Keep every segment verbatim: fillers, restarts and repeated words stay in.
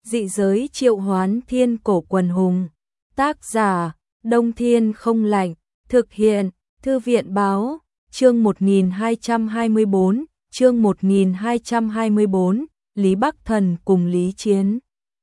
Dị giới triệu hoán thiên cổ quần hùng. Tác giả, Đông Thiên không lạnh. Thực hiện, Thư viện báo, chương một nghìn hai trăm hai mươi bốn, chương một nghìn hai trăm hai mươi bốn, Lý Bắc Thần cùng Lý Chiến.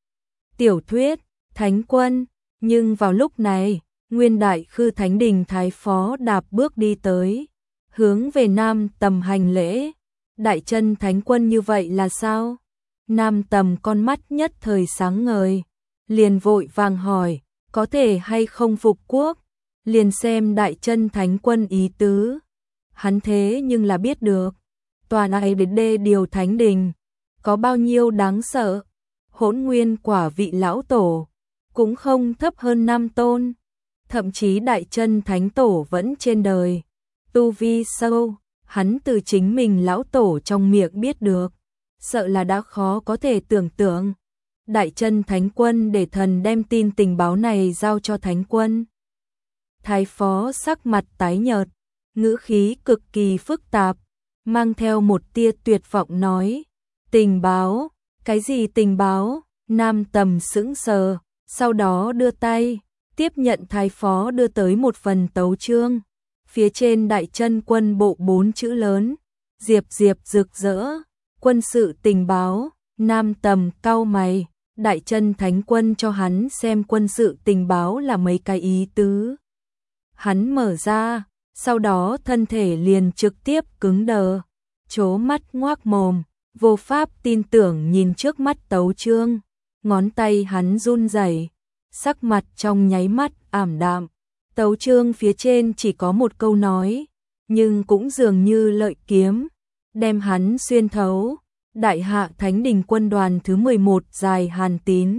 Tiểu thuyết, Thánh Quân, nhưng vào lúc này, Nguyên Đại Khư Thánh Đình Thái Phó đạp bước đi tới, hướng về Nam Tầm hành lễ. Đại chân Thánh Quân như vậy là sao? Nam Tầm con mắt nhất thời sáng ngời, liền vội vàng hỏi, có thể hay không phục quốc? Liền xem Đại chân Thánh Quân ý tứ. Hắn thế nhưng là biết được, tòa này đến đê điều Thánh Đình, có bao nhiêu đáng sợ. Hỗn Nguyên quả vị lão tổ, cũng không thấp hơn Nam Tôn. Thậm chí Đại chân Thánh Tổ vẫn trên đời. Tu vi sâu, hắn từ chính mình lão tổ trong miệng biết được, sợ là đã khó có thể tưởng tượng. Đại chân Thánh Quân để thần đem tin tình báo này giao cho Thánh Quân. Thái Phó sắc mặt tái nhợt, ngữ khí cực kỳ phức tạp, mang theo một tia tuyệt vọng nói, tình báo, cái gì tình báo? Nam Tầm sững sờ, sau đó đưa tay, tiếp nhận Thái Phó đưa tới một phần tấu chương, phía trên Đại chân quân bộ bốn chữ lớn, diệp diệp rực rỡ, quân sự tình báo. Nam Tầm cau mày, Đại chân Thánh Quân cho hắn xem quân sự tình báo là mấy cái ý tứ. Hắn mở ra, sau đó thân thể liền trực tiếp cứng đờ, trố mắt ngoác mồm, vô pháp tin tưởng nhìn trước mắt tấu chương, ngón tay hắn run rẩy, sắc mặt trong nháy mắt ảm đạm. Tấu chương phía trên chỉ có một câu nói, nhưng cũng dường như lợi kiếm, đem hắn xuyên thấu. Đại hạ Thánh Đình quân đoàn thứ mười một dài Hàn Tín.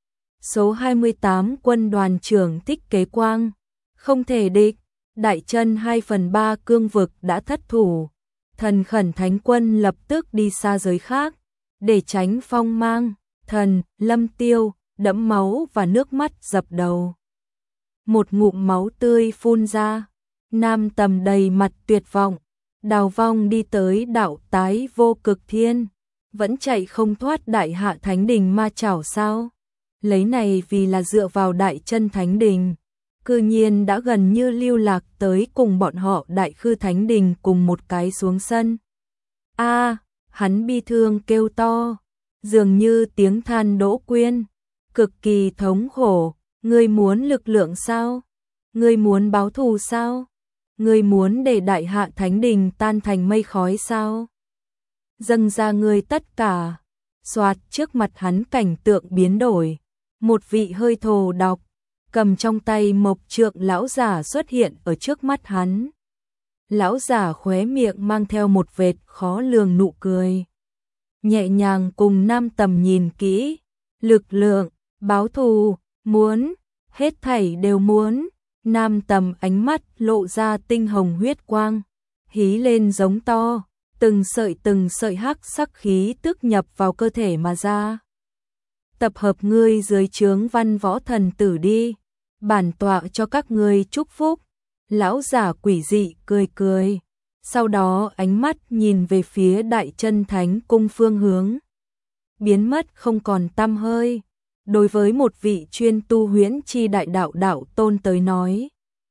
Số hai mươi tám quân đoàn trưởng Thích Kế Quang. Không thể địch, Đại chân hai phần ba cương vực đã thất thủ. Thần khẩn Thánh Quân lập tức đi xa giới khác, để tránh phong mang. Thần, Lâm Tiêu, đẫm máu và nước mắt dập đầu. Một ngụm máu tươi phun ra, Nam Tầm đầy mặt tuyệt vọng. Đào vong đi tới đạo tái vô cực thiên, vẫn chạy không thoát Đại hạ Thánh Đình ma chảo sao? Lấy này vì là dựa vào Đại chân Thánh Đình, cư nhiên đã gần như lưu lạc tới cùng bọn họ Đại Khư Thánh Đình cùng một cái xuống sân. A, à, hắn bi thương kêu to, dường như tiếng than đỗ quyên, cực kỳ thống khổ. Ngươi muốn lực lượng sao? Ngươi muốn báo thù sao? Ngươi muốn để Đại hạ Thánh Đình tan thành mây khói sao? Dâng ra ngươi tất cả. Soạt, trước mặt hắn cảnh tượng biến đổi, một vị hơi thô độc, cầm trong tay mộc trượng lão giả xuất hiện ở trước mắt hắn. Lão giả khóe miệng mang theo một vệt khó lường nụ cười, nhẹ nhàng cùng Nam Tầm nhìn kỹ. Lực lượng, báo thù, muốn, hết thảy đều muốn. Nam Tầm ánh mắt lộ ra tinh hồng huyết quang, hí lên giống to, từng sợi từng sợi hắc sắc khí tức nhập vào cơ thể mà ra. Tập hợp ngươi dưới trướng Văn Võ Thần Tử đi, bản tọa cho các ngươi chúc phúc. Lão giả quỷ dị cười cười, sau đó ánh mắt nhìn về phía Đại chân Thánh Cung phương hướng, biến mất không còn tăm hơi. Đối với một vị chuyên tu huyễn chi đại đạo đạo tôn tới nói,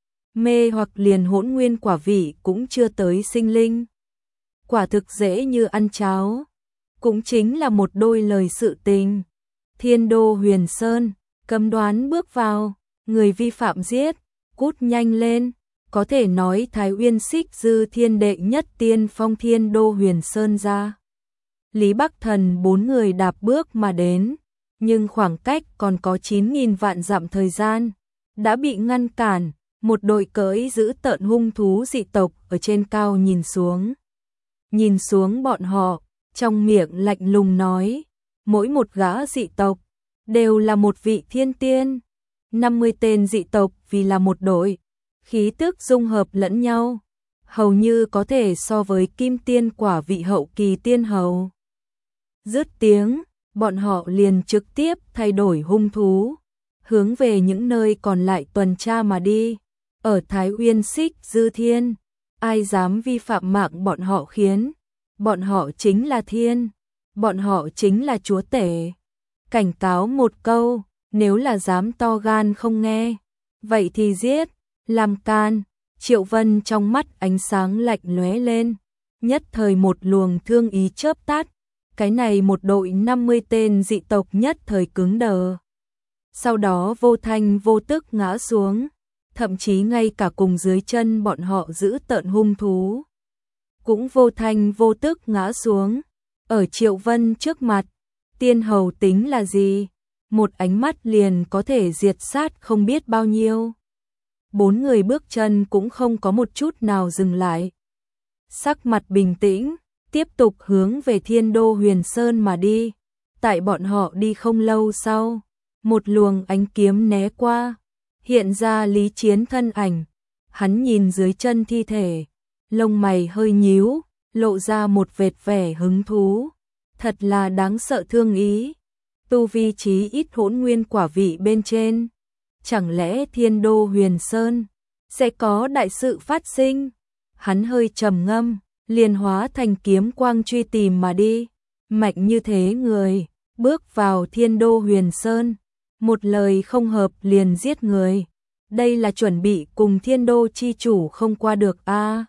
mê hoặc liền hỗn nguyên quả vị cũng chưa tới sinh linh, quả thực dễ như ăn cháo, cũng chính là một đôi lời sự tình. Thiên đô Huyền Sơn, cấm đoán bước vào, người vi phạm giết, cút nhanh lên. Có thể nói Thái Uyên Xích Dư Thiên đệ nhất tiên phong Thiên đô Huyền Sơn ra. Lý Bắc Thần bốn người đạp bước mà đến, nhưng khoảng cách còn có chín nghìn vạn dặm thời gian, đã bị ngăn cản. Một đội cưỡi giữ tợn hung thú dị tộc ở trên cao nhìn xuống. Nhìn xuống bọn họ, trong miệng lạnh lùng nói, mỗi một gã dị tộc đều là một vị thiên tiên. năm mươi tên dị tộc vì là một đội, khí tức dung hợp lẫn nhau, hầu như có thể so với kim tiên quả vị hậu kỳ tiên hầu. Dứt tiếng, bọn họ liền trực tiếp thay đổi hung thú, hướng về những nơi còn lại tuần tra mà đi. Ở Thái Uyên Xích Dư Thiên, ai dám vi phạm mạng bọn họ khiến, bọn họ chính là thiên, bọn họ chính là chúa tể. cảnh cáo một câu, nếu là dám to gan không nghe, vậy thì giết, làm can. Triệu Vân trong mắt ánh sáng lạnh lóe lên, nhất thời một luồng thương ý chớp tắt, cái này một đội năm mươi tên dị tộc nhất thời cứng đờ. Sau đó vô thanh vô tức ngã xuống, thậm chí ngay cả cùng dưới chân bọn họ giữ tợn hung thú cũng vô thanh vô tức ngã xuống. Ở Triệu Vân trước mặt, tiên hầu tính là gì? Một ánh mắt liền có thể diệt sát không biết bao nhiêu. Bốn người bước chân cũng không có một chút nào dừng lại. Sắc mặt bình tĩnh, tiếp tục hướng về Thiên Đô Huyền Sơn mà đi. Tại bọn họ đi không lâu sau, một luồng ánh kiếm né qua, hiện ra Lý Chiến thân ảnh. Hắn nhìn dưới chân thi thể, lông mày hơi nhíu, lộ ra một vệt vẻ hứng thú. Thật là đáng sợ thương ý. Tu vi chí ít hỗn nguyên quả vị bên trên. Chẳng lẽ Thiên Đô Huyền Sơn sẽ có đại sự phát sinh? Hắn hơi trầm ngâm, liền hóa thành kiếm quang truy tìm mà đi. Mạnh như thế người, bước vào Thiên Đô Huyền Sơn, một lời không hợp liền giết người. Đây là chuẩn bị cùng Thiên Đô chi chủ không qua được a. À,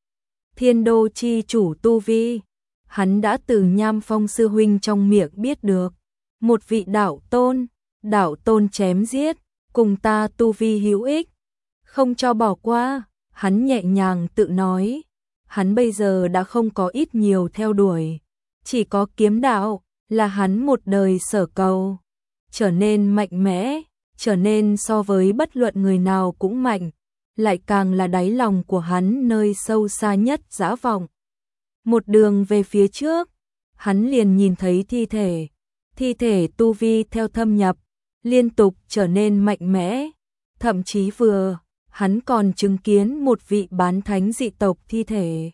Thiên Đô chi chủ tu vi, hắn đã từ Nham Phong sư huynh trong miệng biết được. Một vị đạo tôn, đạo tôn chém giết, cùng ta tu vi hữu ích, không cho bỏ qua. Hắn nhẹ nhàng tự nói, hắn bây giờ đã không có ít nhiều theo đuổi, chỉ có kiếm đạo là hắn một đời sở cầu, trở nên mạnh mẽ, trở nên so với bất luận người nào cũng mạnh, lại càng là đáy lòng của hắn nơi sâu xa nhất dã vọng. Một đường về phía trước, hắn liền nhìn thấy thi thể, thi thể tu vi theo thâm nhập, liên tục trở nên mạnh mẽ, thậm chí vừa hắn còn chứng kiến một vị bán thánh dị tộc thi thể.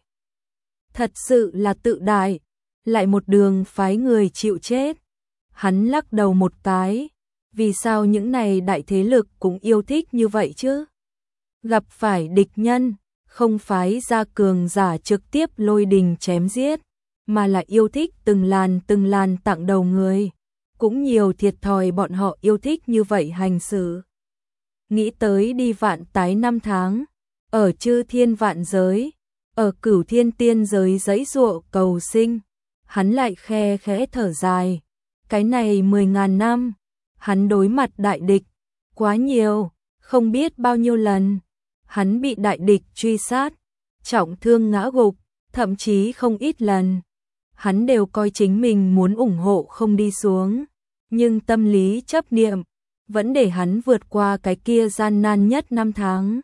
Thật sự là tự đại, lại một đường phái người chịu chết. Hắn lắc đầu một cái, vì sao những này đại thế lực cũng yêu thích như vậy chứ? Gặp phải địch nhân, không phái ra cường giả trực tiếp lôi đình chém giết, mà là yêu thích từng làn từng làn tặng đầu người. Cũng nhiều thiệt thòi bọn họ yêu thích như vậy hành xử. Nghĩ tới đi vạn tái năm tháng, ở chư thiên vạn giới, ở cửu thiên tiên giới giãy giụa cầu sinh, hắn lại khe khẽ thở dài. Cái này mười ngàn năm, hắn đối mặt đại địch, quá nhiều, không biết bao nhiêu lần. Hắn bị đại địch truy sát, trọng thương ngã gục, thậm chí không ít lần. Hắn đều coi chính mình muốn ủng hộ không đi xuống, nhưng tâm lý chấp niệm vẫn để hắn vượt qua cái kia gian nan nhất năm tháng.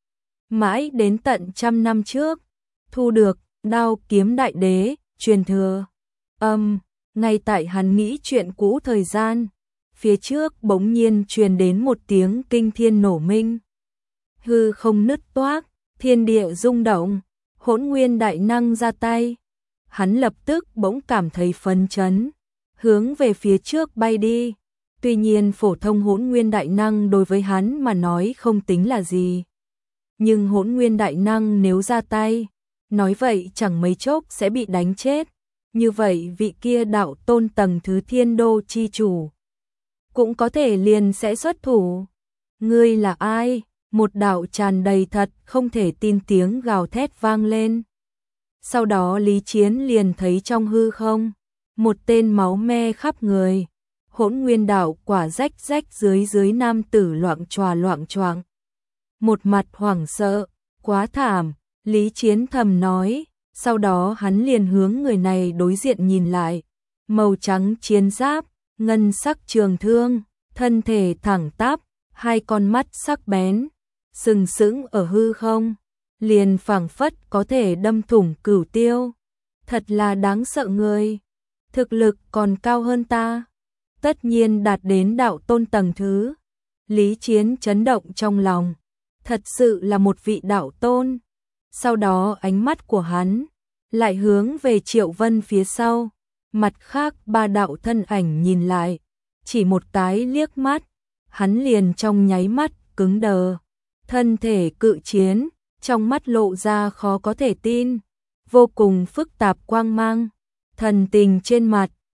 Mãi đến tận trăm năm trước, thu được đao kiếm đại đế, truyền thừa. Âm, ngay tại hắn nghĩ chuyện cũ thời gian, phía trước bỗng nhiên truyền đến một tiếng kinh thiên nổ minh. Hư không nứt toác, thiên địa rung động, hỗn nguyên đại năng ra tay. Hắn lập tức bỗng cảm thấy phấn chấn, hướng về phía trước bay đi. Tuy nhiên phổ thông hỗn nguyên đại năng đối với hắn mà nói không tính là gì. Nhưng hỗn nguyên đại năng nếu ra tay, nói vậy chẳng mấy chốc sẽ bị đánh chết. Như vậy vị kia đạo tôn tầng thứ Thiên Đô chi chủ cũng có thể liền sẽ xuất thủ. Ngươi là ai? Một đạo tràn đầy thật không thể tin tiếng gào thét vang lên. Sau đó Lý Chiến liền thấy trong hư không, một tên máu me khắp người, hỗn nguyên đạo quả rách rách dưới dưới nam tử loạng choạng loạng choạng. Một mặt hoảng sợ, quá thảm, Lý Chiến thầm nói, sau đó hắn liền hướng người này đối diện nhìn lại. Màu trắng chiến giáp, ngân sắc trường thương, thân thể thẳng tắp, hai con mắt sắc bén, sừng sững ở hư không, liền phảng phất có thể đâm thủng cửu tiêu. Thật là đáng sợ người, thực lực còn cao hơn ta, tất nhiên đạt đến đạo tôn tầng thứ. Lý Chiến chấn động trong lòng, thật sự là một vị đạo tôn. Sau đó ánh mắt của hắn lại hướng về Triệu Vân phía sau, mặt khác ba đạo thân ảnh nhìn lại, chỉ một cái liếc mắt, hắn liền trong nháy mắt cứng đờ. Thân thể cự chiến, trong mắt lộ ra khó có thể tin, vô cùng phức tạp quang mang, thần tình trên mặt,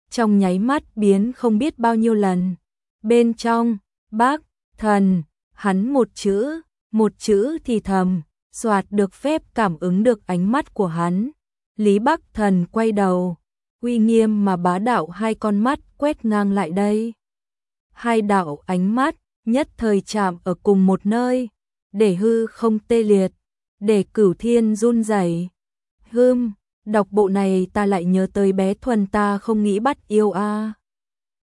trong nháy mắt biến không biết bao nhiêu lần. Bên trong, Bác Thần, hắn một chữ, một chữ thì thầm, soạt được phép cảm ứng được ánh mắt của hắn. Lý Bắc Thần quay đầu, uy nghiêm mà bá đạo hai con mắt quét ngang lại đây. Hai đạo ánh mắt nhất thời chạm ở cùng một nơi, để hư không tê liệt, để cửu thiên run rẩy. Hừm, đọc bộ này ta lại nhớ tới bé Thuần ta không nghĩ bắt yêu a. À.